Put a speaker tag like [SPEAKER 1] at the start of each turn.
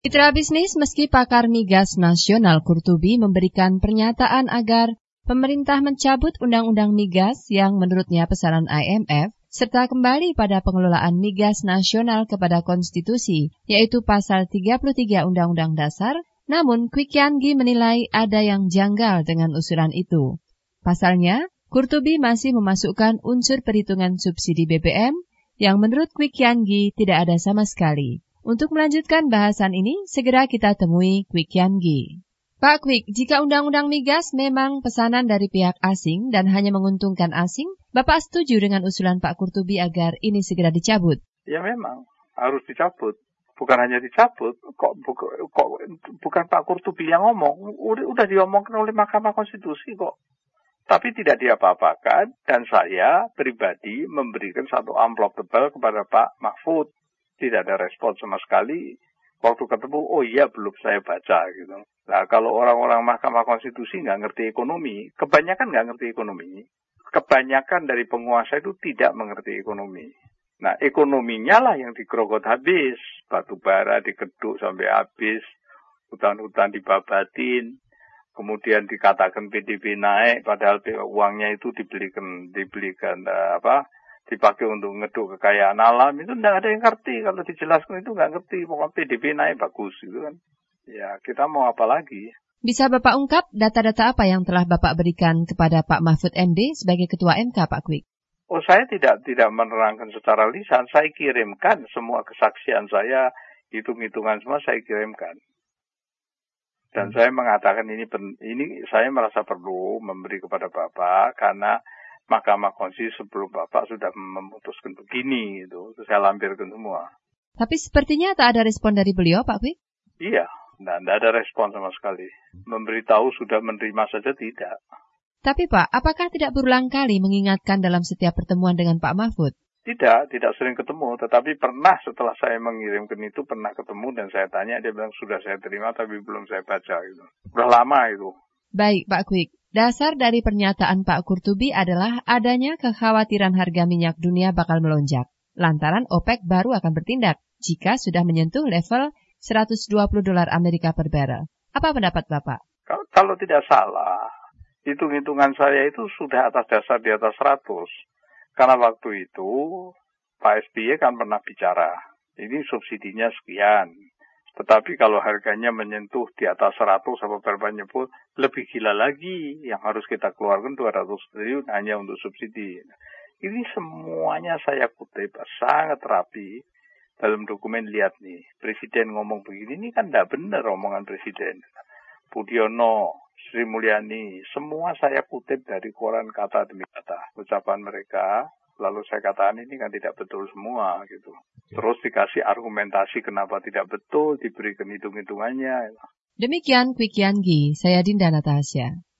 [SPEAKER 1] Mitra bisnis, meski pakar migas nasional Qurtubi memberikan pernyataan agar pemerintah mencabut undang-undang migas yang menurutnya pesanan IMF, serta kembali pada pengelolaan migas nasional kepada konstitusi, yaitu pasal 33 Undang-Undang Dasar, namun Kwik Kian Gi menilai ada yang janggal dengan usulan itu. Pasalnya, Qurtubi masih memasukkan unsur perhitungan subsidi BBM yang menurut Kwik Kian Gi tidak ada sama sekali. Untuk melanjutkan bahasan ini, segera kita temui Kwik Kian Gi. Pak Kwik, jika undang-undang migas memang pesanan dari pihak asing dan hanya menguntungkan asing, Bapak setuju dengan usulan Pak Qurtubi agar ini segera dicabut?
[SPEAKER 2] Ya memang, harus dicabut. Bukan hanya dicabut, bukan Pak Qurtubi yang ngomong, udah diomongkan oleh Mahkamah Konstitusi kok. Tapi tidak diapa-apakan, dan saya pribadi memberikan satu amplop tebal kepada Pak Mahfud. Tidak ada respon sama sekali. Waktu ketemu, oh iya belum saya baca gitu. Nah kalau orang-orang Mahkamah Konstitusi nggak ngerti ekonomi, kebanyakan nggak ngerti ekonomi. Kebanyakan dari penguasa itu tidak mengerti ekonomi. Nah ekonominya lah yang digerogot habis. Batu bara dikeduk sampai habis. Hutan-hutan dibabatin. Kemudian dikatakan PDB naik, padahal uangnya itu dibelikan dipakai untuk ngeduk kekayaan alam, itu tidak ada yang ngerti. Kalau dijelaskan itu nggak ngerti. Pokoknya PDB naik bagus gitu kan. Ya kita mau apa lagi?
[SPEAKER 1] Bisa Bapak ungkap data-data apa yang telah Bapak berikan kepada Pak Mahfud MD sebagai Ketua MK, Pak Kwik?
[SPEAKER 2] Oh saya tidak menerangkan secara lisan. Saya kirimkan semua kesaksian saya, hitung-hitungan semua saya kirimkan. Dan saya mengatakan ini saya merasa perlu memberi kepada Bapak karena Mahkamah Konstitusi sebelum Bapak sudah memutuskan begini, itu saya lampirkan semua.
[SPEAKER 1] Tapi sepertinya tak ada respon dari beliau, Pak Kwik?
[SPEAKER 2] Iya, tidak ada respon sama sekali. Memberitahu sudah menerima saja tidak.
[SPEAKER 1] Tapi Pak, apakah tidak berulang kali mengingatkan dalam setiap pertemuan dengan Pak Mahfud?
[SPEAKER 2] Tidak sering ketemu, tetapi pernah setelah saya mengirimkan itu pernah ketemu dan saya tanya, dia bilang sudah saya terima tapi belum saya baca gitu. Sudah lama itu.
[SPEAKER 1] Baik, Pak Kwik. Dasar dari pernyataan Pak Qurtubi adalah adanya kekhawatiran harga minyak dunia bakal melonjak. Lantaran OPEC baru akan bertindak jika sudah menyentuh level $120 Amerika per barrel. Apa pendapat Bapak?
[SPEAKER 2] Kalau tidak salah, hitung-hitungan saya itu sudah atas dasar di atas 100. Karena waktu itu Pak SBY kan pernah bicara, ini subsidinya sekian. Tetapi kalau harganya menyentuh di atas 100 apa berapa nyebut, lebih gila lagi yang harus kita keluarkan 200 triliun hanya untuk subsidi. Ini semuanya saya kutip sangat rapi dalam dokumen. Lihat nih, Presiden ngomong begini, ini kan tidak benar omongan Presiden. Budiono, Sri Mulyani, semua saya kutip dari koran kata demi kata. Ucapan mereka, lalu saya katakan ini kan tidak betul semua gitu. Terus dikasih argumentasi kenapa tidak betul, diberikan hitung-hitungannya.
[SPEAKER 1] Demikian Kwik Kian Gi, saya Dinda Natasha.